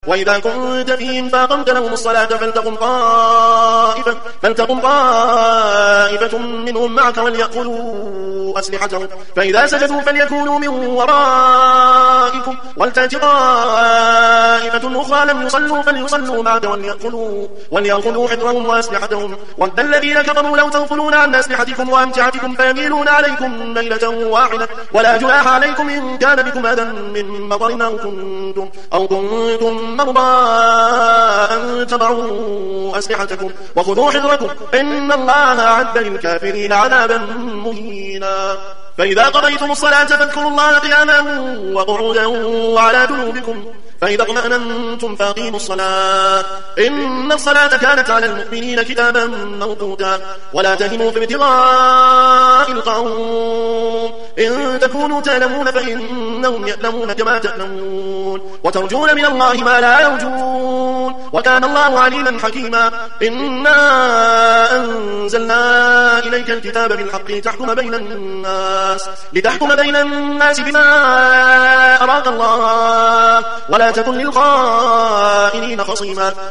وإذا كنت فيهم فأقمت لهم الصلاة فلتقم طائفة منهم معك وليأخذوا أسلحتهم فإذا سجدوا فليكونوا من ورائكم ولتأت طائفة أخرى لم يصلوا فليصلوا معك وليأخذوا حذرهم وأسلحتهم ود الذين كفروا لو تغفلون عن أسلحتكم وأمتعتكم فيميلون عليكم ميلة واحدة ولا جناح عليكم إن كان بكم أذى من مطر أو كنتم مرضى أن تضعوا أسلحتكم وخذوا حذركم إن الله أعد للكافرين عذابا مهينا فإذا قضيتم الصلاة فاذكروا الله قياما وقعودا وعلى جنوبكم فإذا اطمأننتم فأقيموا الصلاة إن الصلاة كانت على المؤمنين كتابا موقوتا ولا تهنوا في ابتغاء القوم إن تكونوا تعلمون فإنهم يعلمون كما تعلمون وترجون من الله ما لا يرجون وكان الله عليما حكيما إنا أنزلنا إليك الكتاب بالحق لتحكم بين الناس بما أراك الله ولا تكن للخائنين خصيما